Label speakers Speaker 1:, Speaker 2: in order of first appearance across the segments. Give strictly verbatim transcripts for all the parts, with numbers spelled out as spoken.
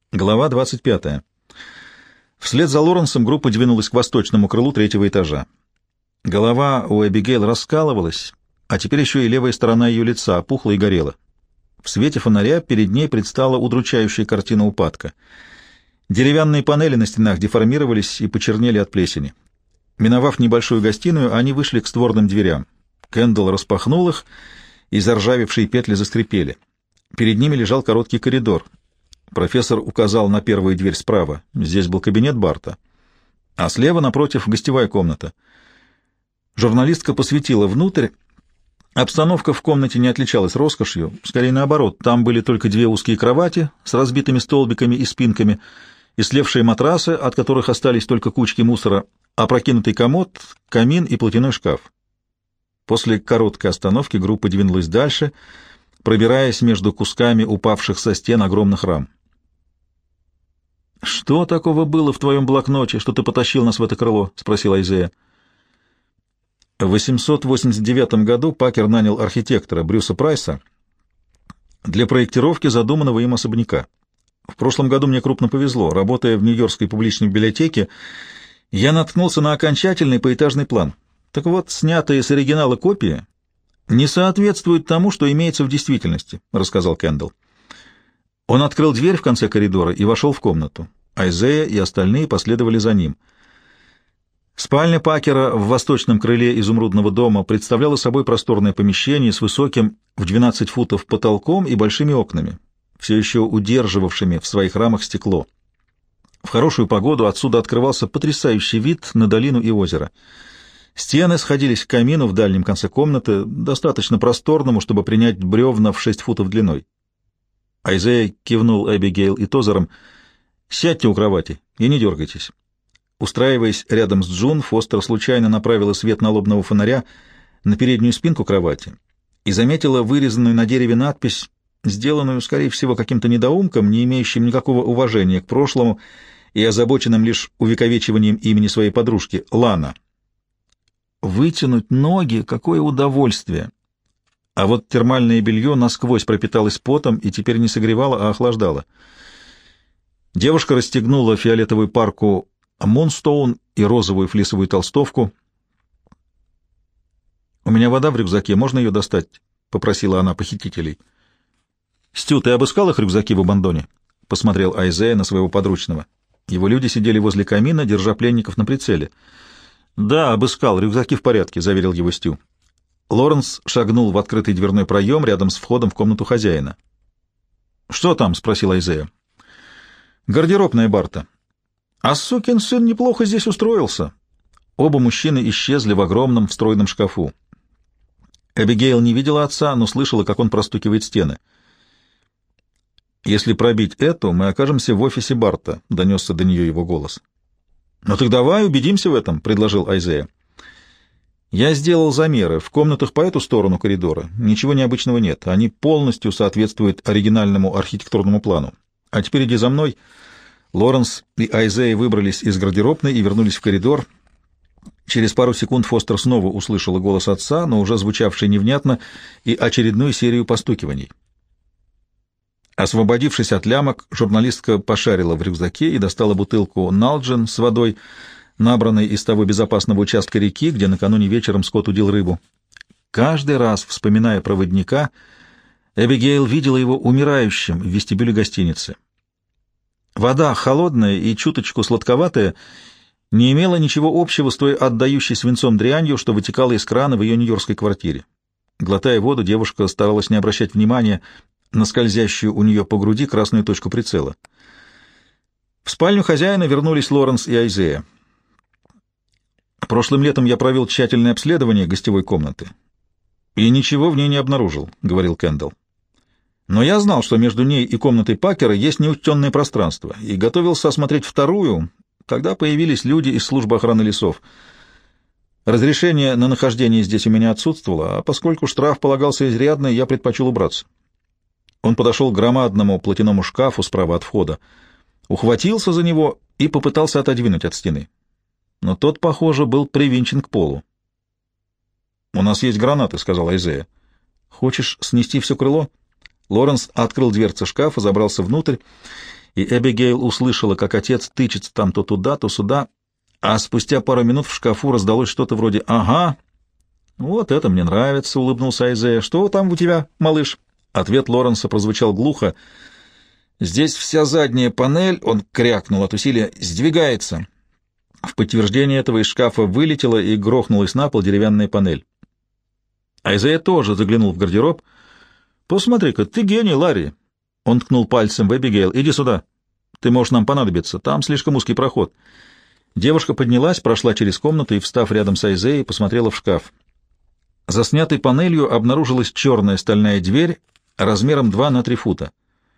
Speaker 1: Глава двадцать пятая. Вслед за Лоренсом группа двинулась к восточному крылу третьего этажа. Голова у Эбигейл раскалывалась, а теперь еще и левая сторона ее лица опухла и горела. В свете фонаря перед ней предстала удручающая картина упадка. Деревянные панели на стенах деформировались и почернели от плесени. Миновав небольшую гостиную, они вышли к створным дверям. Кэндалл распахнул их, и заржавевшие петли заскрипели. Перед ними лежал короткий коридор. Профессор указал на первую дверь справа. Здесь был кабинет Барта. А слева, напротив, гостевая комната. Журналистка посветила внутрь. Обстановка в комнате не отличалась роскошью. Скорее наоборот, там были только две узкие кровати с разбитыми столбиками и спинками, и слевшие матрасы, от которых остались только кучки мусора, опрокинутый комод, камин и платяной шкаф. После короткой остановки группа двинулась дальше, пробираясь между кусками упавших со стен огромных рам. «Что такого было в твоем блокноте, что ты потащил нас в это крыло?» — спросил Айзея. В восемьсот восемьдесят девятом году Пакер нанял архитектора Брюса Прайса для проектировки задуманного им особняка. В прошлом году мне крупно повезло. Работая в Нью-Йоркской публичной библиотеке, я наткнулся на окончательный поэтажный план. Так вот, снятые с оригинала копии не соответствуют тому, что имеется в действительности, — рассказал Кэндалл. Он открыл дверь в конце коридора и вошел в комнату. Айзея и остальные последовали за ним. Спальня Пакера в восточном крыле изумрудного дома представляла собой просторное помещение с высоким в двенадцать футов потолком и большими окнами, все еще удерживавшими в своих рамах стекло. В хорошую погоду отсюда открывался потрясающий вид на долину и озеро. Стены сходились к камину в дальнем конце комнаты, достаточно просторному, чтобы принять бревна в шесть футов длиной. Айзея кивнул Эбигейл и Тозером. «Сядьте у кровати и не дергайтесь». Устраиваясь рядом с Джун, Фостер случайно направила свет налобного фонаря на переднюю спинку кровати и заметила вырезанную на дереве надпись, сделанную, скорее всего, каким-то недоумком, не имеющим никакого уважения к прошлому и озабоченным лишь увековечиванием имени своей подружки — Лана. Вытянуть ноги — какое удовольствие! А вот термальное белье насквозь пропиталось потом и теперь не согревало, а охлаждало. Девушка расстегнула фиолетовую парку Мунстоун и розовую флисовую толстовку. «У меня вода в рюкзаке, можно ее достать?» — попросила она похитителей. «Стю, ты обыскал их рюкзаки в Абандоне?» — посмотрел Айзея на своего подручного. Его люди сидели возле камина, держа пленников на прицеле. «Да, обыскал, рюкзаки в порядке», — заверил его Стю. Лоренс шагнул в открытый дверной проем рядом с входом в комнату хозяина. «Что там?» — спросил Айзея. «Гардеробная Барта. А сукин сын неплохо здесь устроился». Оба мужчины исчезли в огромном встроенном шкафу. Эбигейл не видела отца, но слышала, как он простукивает стены. «Если пробить эту, мы окажемся в офисе Барта», — донесся до нее его голос. «Ну так давай убедимся в этом», — предложил Айзея. «Я сделал замеры. В комнатах по эту сторону коридора ничего необычного нет. Они полностью соответствуют оригинальному архитектурному плану. А теперь иди за мной». Лоренс и Айзея выбрались из гардеробной и вернулись в коридор. Через пару секунд Фостер снова услышала голос отца, но уже звучавший невнятно, и очередную серию постукиваний. Освободившись от лямок, журналистка пошарила в рюкзаке и достала бутылку «Налджин» с водой, набранной из того безопасного участка реки, где накануне вечером Скотт удил рыбу. Каждый раз, вспоминая проводника, Эбигейл видела его умирающим в вестибюле гостиницы. Вода, холодная и чуточку сладковатая, не имела ничего общего с той отдающей свинцом дрянью, что вытекала из крана в ее нью-йоркской квартире. Глотая воду, девушка старалась не обращать внимания на скользящую у нее по груди красную точку прицела. В спальню хозяина вернулись Лоренс и Айзея. «Прошлым летом я провел тщательное обследование гостевой комнаты и ничего в ней не обнаружил», — говорил Кэндалл. «Но я знал, что между ней и комнатой Пакера есть неучтенное пространство, и готовился осмотреть вторую, когда появились люди из службы охраны лесов. Разрешение на нахождение здесь у меня отсутствовало, а поскольку штраф полагался изрядный, я предпочел убраться». Он подошел к громадному платяному шкафу справа от входа, ухватился за него и попытался отодвинуть от стены. Но тот, похоже, был привинчен к полу. «У нас есть гранаты», — сказал Айзея. «Хочешь снести все крыло?» Лоренс открыл дверцы шкафа, забрался внутрь и Эбигейл услышала, как отец тычется там то туда, то сюда, а спустя пару минут в шкафу раздалось что-то вроде «Ага». «Вот это мне нравится», — улыбнулся Айзея. «Что там у тебя, малыш?» Ответ Лоренса прозвучал глухо. «Здесь вся задняя панель», — он крякнул от усилия, — «сдвигается». В подтверждение этого из шкафа вылетела и грохнулась на пол деревянная панель. Айзея тоже заглянул в гардероб. «Посмотри-ка, ты гений, Ларри!» Он ткнул пальцем в Эбигейл. «Иди сюда. Ты можешь нам понадобиться. Там слишком узкий проход». Девушка поднялась, прошла через комнату и, встав рядом с Айзеей, посмотрела в шкаф. За снятой панелью обнаружилась черная стальная дверь размером два на три фута.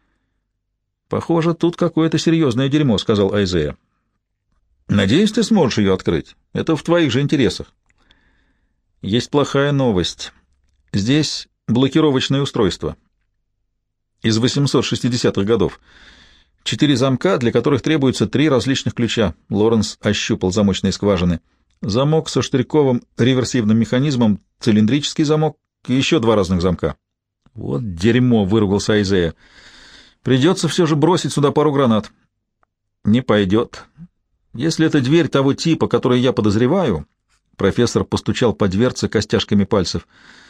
Speaker 1: «Похоже, тут какое-то серьезное дерьмо», — сказал Айзея. «Надеюсь, ты сможешь ее открыть. Это в твоих же интересах». «Есть плохая новость. Здесь блокировочное устройство. Из восемьсот шестидесятых годов. Четыре замка, для которых требуется три различных ключа». Лоренс ощупал замочные скважины. Замок со штырьковым реверсивным механизмом, цилиндрический замок и еще два разных замка. «Вот дерьмо!» — выругался Айзея. «Придется все же бросить сюда пару гранат». «Не пойдет. Если это дверь того типа, который я подозреваю...» Профессор постучал по дверце костяшками пальцев.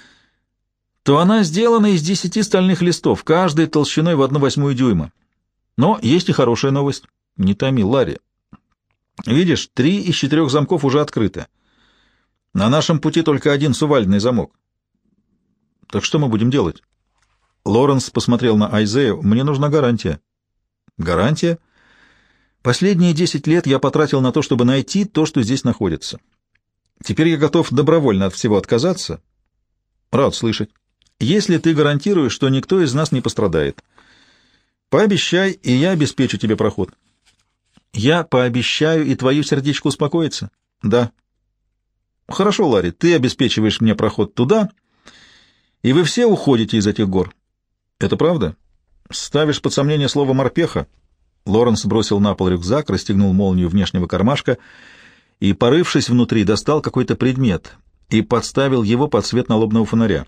Speaker 1: «То она сделана из десяти стальных листов, каждый толщиной в одну восьмую дюйма. Но есть и хорошая новость. Не томи, Ларри. Видишь, три из четырех замков уже открыты. На нашем пути только один сувальдный замок. Так что мы будем делать?» Лоренс посмотрел на Айзею. «Мне нужна гарантия». «Гарантия? Последние десять лет я потратил на то, чтобы найти то, что здесь находится. Теперь я готов добровольно от всего отказаться. Рад слышать. Если ты гарантируешь, что никто из нас не пострадает. Пообещай, и я обеспечу тебе проход». «Я пообещаю, и твое сердечко успокоится?» «Да». «Хорошо, Ларри, ты обеспечиваешь мне проход туда, и вы все уходите из этих гор. Это правда? Ставишь под сомнение слово «морпеха»?» Лоренс бросил на пол рюкзак, расстегнул молнию внешнего кармашка и, порывшись внутри, достал какой-то предмет и подставил его под свет налобного фонаря.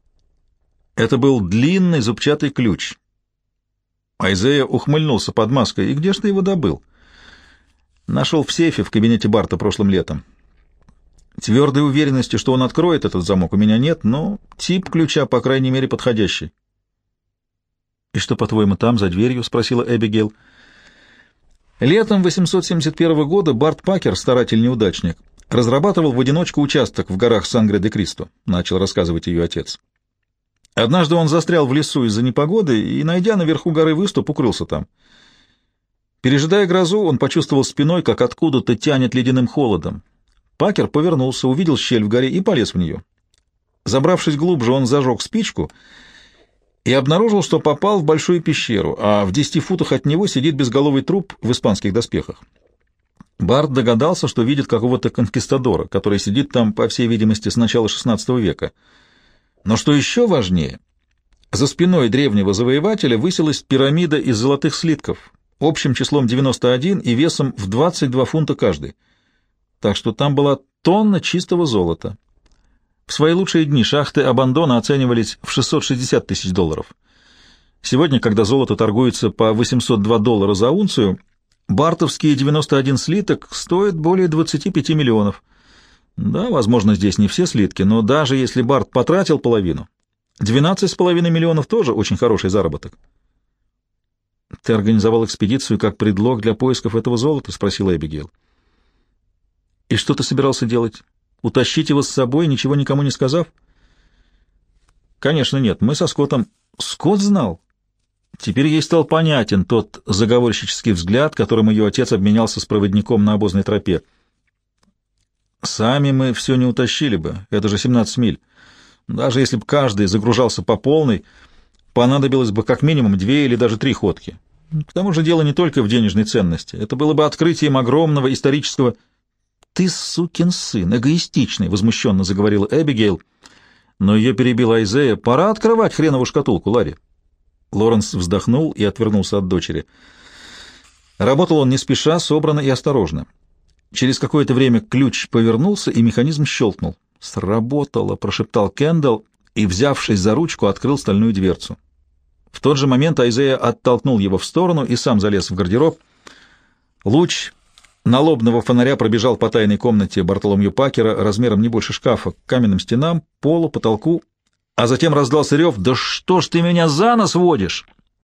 Speaker 1: Это был длинный зубчатый ключ. Айзея ухмыльнулся под маской. «И где ж ты его добыл?» «Нашел в сейфе в кабинете Барта прошлым летом. Твердой уверенности, что он откроет этот замок, у меня нет, но тип ключа, по крайней мере, подходящий». «И что, по-твоему, там, за дверью?» — спросила Эбигейл. Летом восемьсот семьдесят первого года Барт Пакер, старатель-неудачник, разрабатывал в одиночку участок в горах Сангре-де-Кристо, начал рассказывать ее отец. Однажды он застрял в лесу из-за непогоды и, найдя наверху горы выступ, укрылся там. Пережидая грозу, он почувствовал спиной, как откуда-то тянет ледяным холодом. Пакер повернулся, увидел щель в горе и полез в нее. Забравшись глубже, он зажег спичку и обнаружил, что попал в большую пещеру, а в десяти футах от него сидит безголовый труп в испанских доспехах. Барт догадался, что видит какого-то конкистадора, который сидит там, по всей видимости, с начала шестнадцатого века. Но что еще важнее, за спиной древнего завоевателя высилась пирамида из золотых слитков, общим числом девяносто один и весом в двадцать два фунта каждый. Так что там была тонна чистого золота. В свои лучшие дни шахты Абандона оценивались в шестьсот шестьдесят тысяч долларов. Сегодня, когда золото торгуется по восемьсот два доллара за унцию, бартовские девяносто один слиток стоят более двадцати пяти миллионов. Да, возможно, здесь не все слитки, но даже если Барт потратил половину, двенадцать с половиной миллионов тоже очень хороший заработок. «Ты организовал экспедицию как предлог для поисков этого золота?» — спросила Эбигейл. «И что ты собирался делать? Утащить его с собой, ничего никому не сказав?» «Конечно нет. Мы со Скоттом...» «Скотт знал?» Теперь ей стал понятен тот заговорщический взгляд, которым ее отец обменялся с проводником на обозной тропе. «Сами мы все не утащили бы. Это же семнадцать миль. Даже если бы каждый загружался по полной, понадобилось бы как минимум две или даже три ходки. К тому же дело не только в денежной ценности. Это было бы открытием огромного исторического...» «Ты сукин сын, эгоистичный!» — возмущенно заговорила Эбигейл, но ее перебила Айзея. «Пора открывать хренову шкатулку, Ларри». Лоренс вздохнул и отвернулся от дочери. Работал он не спеша, собранно и осторожно. Через какое-то время ключ повернулся, и механизм щелкнул. «Сработало!» — прошептал Кендалл и, взявшись за ручку, открыл стальную дверцу. В тот же момент Айзея оттолкнул его в сторону и сам залез в гардероб. Луч налобного фонаря пробежал по тайной комнате Бартоломью Пакера размером не больше шкафа, к каменным стенам, полу, потолку, а затем раздался рев: «Да что ж ты меня за нос водишь?»